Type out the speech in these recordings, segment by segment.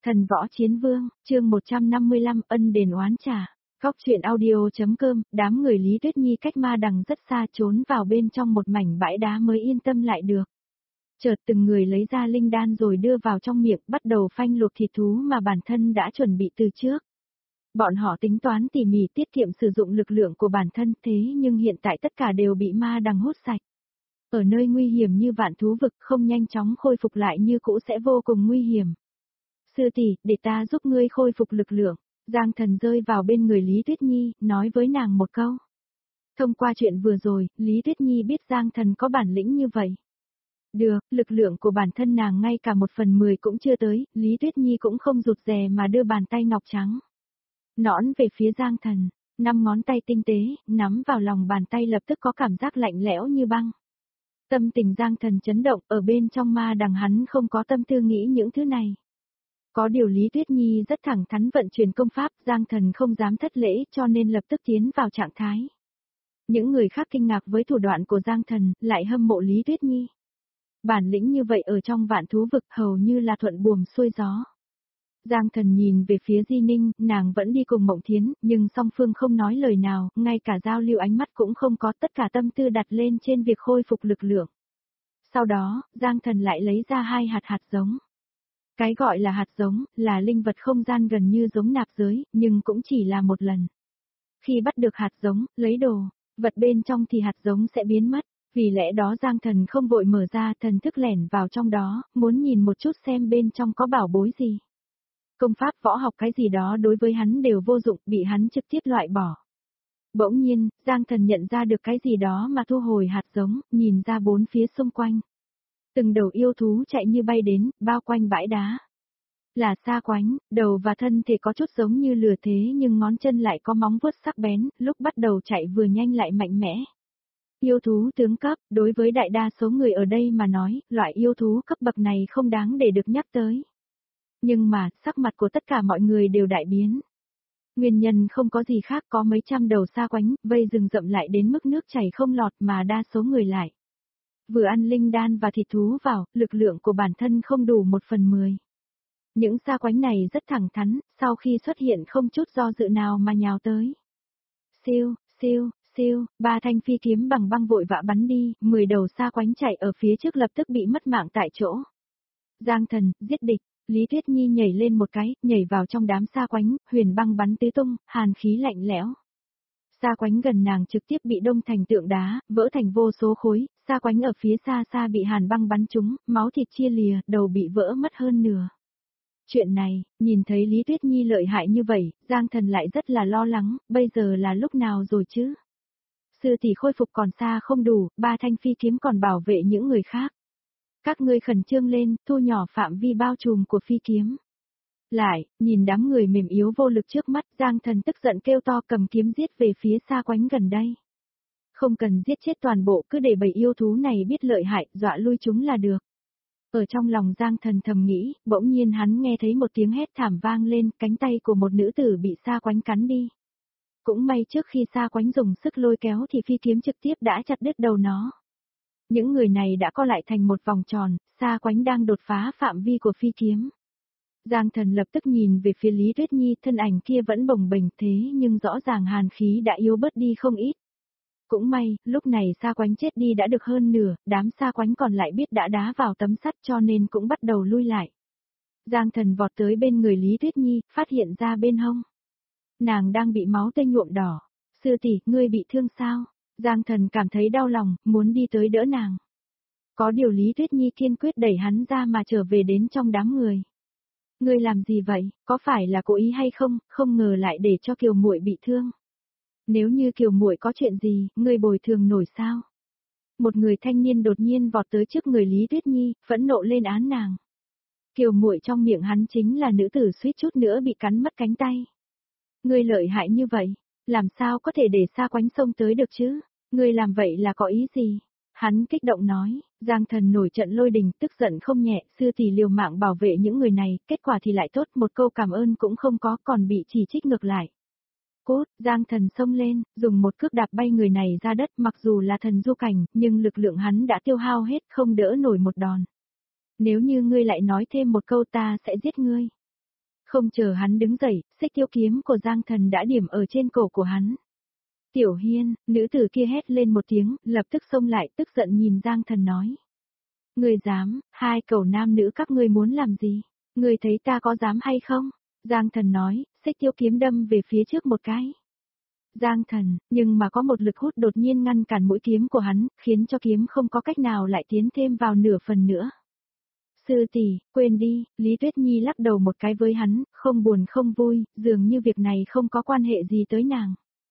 Thần võ chiến vương, chương 155 ân đền oán trả. Góc truyện audio.com, đám người Lý Tuyết Nhi cách ma đằng rất xa trốn vào bên trong một mảnh bãi đá mới yên tâm lại được. Chợt từng người lấy ra linh đan rồi đưa vào trong miệng bắt đầu phanh luộc thịt thú mà bản thân đã chuẩn bị từ trước. Bọn họ tính toán tỉ mỉ tiết kiệm sử dụng lực lượng của bản thân thế nhưng hiện tại tất cả đều bị ma đằng hút sạch. Ở nơi nguy hiểm như vạn thú vực không nhanh chóng khôi phục lại như cũ sẽ vô cùng nguy hiểm. Sư tỷ, để ta giúp ngươi khôi phục lực lượng. Giang Thần rơi vào bên người Lý Tuyết Nhi, nói với nàng một câu. Thông qua chuyện vừa rồi, Lý Tuyết Nhi biết Giang Thần có bản lĩnh như vậy. Được, lực lượng của bản thân nàng ngay cả 1/10 cũng chưa tới, Lý Tuyết Nhi cũng không rụt rè mà đưa bàn tay ngọc trắng nõn về phía Giang Thần, 5 ngón tay tinh tế, nắm vào lòng bàn tay lập tức có cảm giác lạnh lẽo như băng. Tâm tình Giang Thần chấn động, ở bên trong ma đằng hắn không có tâm tư nghĩ những thứ này. Có điều Lý Tuyết Nhi rất thẳng thắn vận chuyển công pháp, Giang Thần không dám thất lễ cho nên lập tức tiến vào trạng thái. Những người khác kinh ngạc với thủ đoạn của Giang Thần, lại hâm mộ Lý Tuyết Nhi. Bản lĩnh như vậy ở trong vạn thú vực hầu như là thuận buồm xuôi gió. Giang Thần nhìn về phía Di Ninh, nàng vẫn đi cùng Mộng Thiến, nhưng song phương không nói lời nào, ngay cả giao lưu ánh mắt cũng không có, tất cả tâm tư đặt lên trên việc khôi phục lực lượng. Sau đó, Giang Thần lại lấy ra 2 hạt giống. Cái gọi là hạt giống, là linh vật không gian gần như giống nạp giới, nhưng cũng chỉ là một lần. Khi bắt được hạt giống, lấy đồ, vật bên trong thì hạt giống sẽ biến mất, vì lẽ đó Giang Thần không vội mở ra, thần thức lẻn vào trong đó, muốn nhìn một chút xem bên trong có bảo bối gì. Công pháp võ học cái gì đó đối với hắn đều vô dụng, bị hắn trực tiếp loại bỏ. Bỗng nhiên, Giang Thần nhận ra được cái gì đó mà thu hồi hạt giống, nhìn ra bốn phía xung quanh. Từng đầu yêu thú chạy như bay đến, bao quanh bãi đá. Là Sa Quánh, đầu và thân thể có chút giống như lừa thế nhưng ngón chân lại có móng vuốt sắc bén, lúc bắt đầu chạy vừa nhanh lại mạnh mẽ. Yêu thú tướng cấp, đối với đại đa số người ở đây mà nói, loại yêu thú cấp bậc này không đáng để được nhắc tới. Nhưng mà, sắc mặt của tất cả mọi người đều đại biến. Nguyên nhân không có gì khác, có mấy trăm đầu Sa Quánh, vây rừng rậm lại đến mức nước chảy không lọt mà đa số người lại. Vừa ăn linh đan và thịt thú vào, lực lượng của bản thân không đủ 1/10. Những Sa Quánh này rất thẳng thắn, sau khi xuất hiện không chút do dự nào mà nhào tới. Siêu, siêu, siêu, 3 thanh phi kiếm bằng băng vội vã bắn đi, 10 đầu Sa Quánh chạy ở phía trước lập tức bị mất mạng tại chỗ. Giang Thần, giết địch, Lý Tuyết Nhi nhảy lên một cái, nhảy vào trong đám Sa Quánh, huyền băng bắn tứ tung, hàn khí lạnh lẽo. Sa Quánh gần nàng trực tiếp bị đông thành tượng đá, vỡ thành vô số khối, Sa Quánh ở phía xa xa bị hàn băng bắn trúng, máu thịt chia lìa, đầu bị vỡ mất hơn nửa. Chuyện này, nhìn thấy Lý Tuyết Nhi lợi hại như vậy, Giang Thần lại rất là lo lắng, bây giờ là lúc nào rồi chứ? Sư tỷ khôi phục còn xa không đủ, 3 thanh phi kiếm còn bảo vệ những người khác. Các ngươi khẩn trương lên, thu nhỏ phạm vi bao trùm của phi kiếm. Lại, nhìn đám người mềm yếu vô lực trước mắt, Giang Thần tức giận kêu to cầm kiếm giết về phía Sa Quánh gần đây. Không cần giết chết toàn bộ, cứ để bầy yêu thú này biết lợi hại, dọa lui chúng là được. Ở trong lòng Giang Thần thầm nghĩ, bỗng nhiên hắn nghe thấy một tiếng hét thảm vang lên, cánh tay của một nữ tử bị Sa Quánh cắn đi. Cũng may trước khi Sa Quánh dùng sức lôi kéo thì phi kiếm trực tiếp đã chặt đứt đầu nó. Những người này đã co lại thành một vòng tròn, Sa Quánh đang đột phá phạm vi của phi kiếm. Giang Thần lập tức nhìn về phía Lý Tuyết Nhi, thân ảnh kia vẫn bồng bềnh thế nhưng rõ ràng hàn khí đã yếu bớt đi không ít. Cũng may, lúc này Sa Quánh chết đi đã được hơn nửa, đám Sa Quánh còn lại biết đã đá vào tấm sắt cho nên cũng bắt đầu lui lại. Giang Thần vọt tới bên người Lý Tuyết Nhi, phát hiện ra bên hông. Nàng đang bị máu tươi nhuộm đỏ. Sư tỷ, ngươi bị thương sao? Giang Thần cảm thấy đau lòng, muốn đi tới đỡ nàng. Có điều Lý Tuyết Nhi kiên quyết đẩy hắn ra mà trở về đến trong đám người. Ngươi làm gì vậy, có phải là cố ý hay không, không ngờ lại để cho Kiều muội bị thương. Nếu như Kiều muội có chuyện gì, ngươi bồi thường nổi sao? Một người thanh niên đột nhiên vọt tới trước người Lý Tuyết Nhi, phẫn nộ lên án nàng. Kiều muội trong miệng hắn chính là nữ tử suýt chút nữa bị cắn mất cánh tay. Ngươi lợi hại như vậy, làm sao có thể để Sa Quánh xông tới được chứ? Ngươi làm vậy là có ý gì? Hắn kích động nói, Giang Thần nổi trận lôi đình, tức giận không nhẹ, sư tỷ liều mạng bảo vệ những người này, kết quả thì lại tốt, một câu cảm ơn cũng không có, còn bị chỉ trích ngược lại. Cốt, Giang Thần xông lên, dùng một cước đạp bay người này ra đất, mặc dù là thần du cảnh, nhưng lực lượng hắn đã tiêu hao hết, không đỡ nổi một đòn. Nếu như ngươi lại nói thêm một câu ta sẽ giết ngươi. Không chờ hắn đứng dậy, xích tiêu kiếm của Giang Thần đã điểm ở trên cổ của hắn. Tiểu Hiên, nữ tử kia hét lên một tiếng, lập tức xông lại tức giận nhìn Giang Thần nói. Ngươi dám, hai cẩu nam nữ các ngươi muốn làm gì? Ngươi thấy ta có dám hay không? Giang Thần nói, xích tiêu kiếm đâm về phía trước một cái. Giang Thần, nhưng mà có một lực hút đột nhiên ngăn cản mũi kiếm của hắn, khiến cho kiếm không có cách nào lại tiến thêm vào nửa phần nữa. Sư tỷ, quên đi, Lý Tuyết Nhi lắc đầu một cái với hắn, không buồn không vui, dường như việc này không có quan hệ gì tới nàng.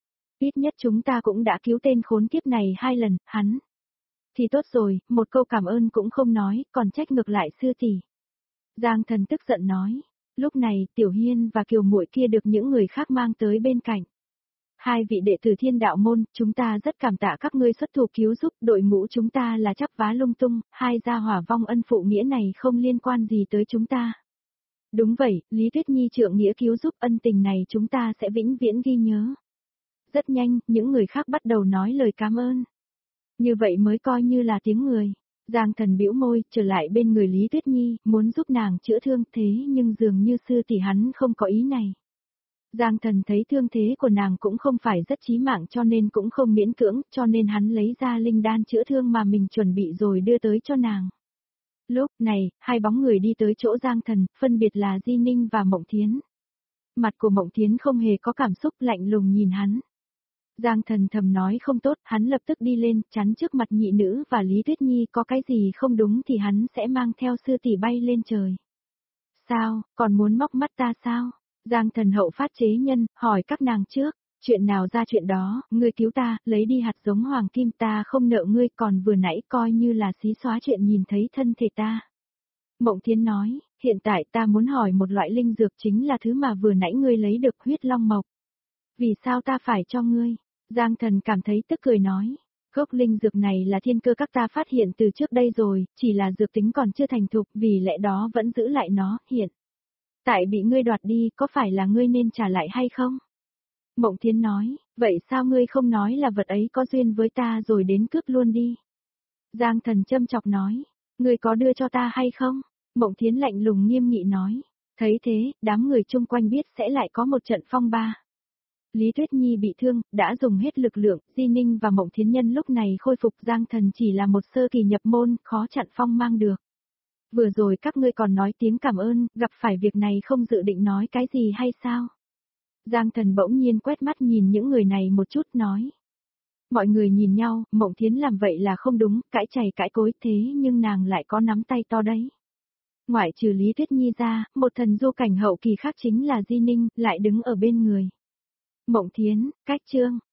Ít nhất chúng ta cũng đã cứu tên khốn kiếp này 2 lần, hắn. Thì tốt rồi, một câu cảm ơn cũng không nói, còn trách ngược lại sư tỷ. Giang Thần tức giận nói. Lúc này, Tiểu Hiên và Kiều Muội kia được những người khác mang tới bên cạnh. Hai vị đệ tử Thiên Đạo môn, chúng ta rất cảm tạ các ngươi xuất thủ cứu giúp, đội ngũ chúng ta là chắp vá lung tung, hai gia hỏa vong ân phụ nghĩa này không liên quan gì tới chúng ta. Đúng vậy, Lý Tuyết Nhi trượng nghĩa cứu giúp, ân tình này chúng ta sẽ vĩnh viễn ghi nhớ. Rất nhanh, những người khác bắt đầu nói lời cảm ơn. Như vậy mới coi như là tiếng người. Giang Thần bĩu môi, trở lại bên người Lý Tuyết Nhi, muốn giúp nàng chữa thương thế nhưng dường như sư tỷ hắn không có ý này. Giang Thần thấy thương thế của nàng cũng không phải rất chí mạng cho nên cũng không miễn cưỡng, cho nên hắn lấy ra linh đan chữa thương mà mình chuẩn bị rồi đưa tới cho nàng. Lúc này, hai bóng người đi tới chỗ Giang Thần, phân biệt là Di Ninh và Mộng Thiến. Mặt của Mộng Thiến không hề có cảm xúc, lạnh lùng nhìn hắn. Giang Thần thầm nói không tốt, hắn lập tức đi lên, chắn trước mặt nhị nữ và Lý Tuyết Nhi, có cái gì không đúng thì hắn sẽ mang theo sư tỷ bay lên trời. Sao, còn muốn móc mắt ta sao? Giang Thần hậu phát chế nhân, hỏi các nàng trước, chuyện nào ra chuyện đó, ngươi cứu ta, lấy đi hạt giống hoàng kim, ta không nợ ngươi, còn vừa nãy coi như là xí xóa chuyện nhìn thấy thân thể ta. Mộng Thiến nói, hiện tại ta muốn hỏi một loại linh dược chính là thứ mà vừa nãy ngươi lấy được, huyết long mộc. Vì sao ta phải cho ngươi? Giang Thần cảm thấy tức cười nói, gốc linh dược này là thiên cơ các ta phát hiện từ trước đây rồi, chỉ là dược tính còn chưa thành thục, vì lẽ đó vẫn giữ lại nó, hiện tại bị ngươi đoạt đi, có phải là ngươi nên trả lại hay không? Mộng Thiến nói, vậy sao ngươi không nói là vật ấy có duyên với ta rồi đến cướp luôn đi? Giang Thần châm chọc nói, ngươi có đưa cho ta hay không? Mộng Thiến lạnh lùng nghiêm nghị nói, thấy thế, đám người chung quanh biết sẽ lại có một trận phong ba. Lý Tuyết Nhi bị thương, đã dùng hết lực lượng, Di Ninh và Mộng Thiến Nhân lúc này khôi phục, Giang Thần chỉ là một sơ kỳ nhập môn, khó chặn phong mang được. Vừa rồi các ngươi còn nói tiếng cảm ơn, gặp phải việc này không dự định nói cái gì hay sao? Giang Thần bỗng nhiên quét mắt nhìn những người này một chút nói. Mọi người nhìn nhau, Mộng Thiến làm vậy là không đúng, cãi chày cãi cối, thế nhưng nàng lại có nắm tay to đấy. Ngoại trừ Lý Tuyết Nhi ra, một thần du cảnh hậu kỳ khác chính là Di Ninh, lại đứng ở bên người. Mộng Thiến, cách chương,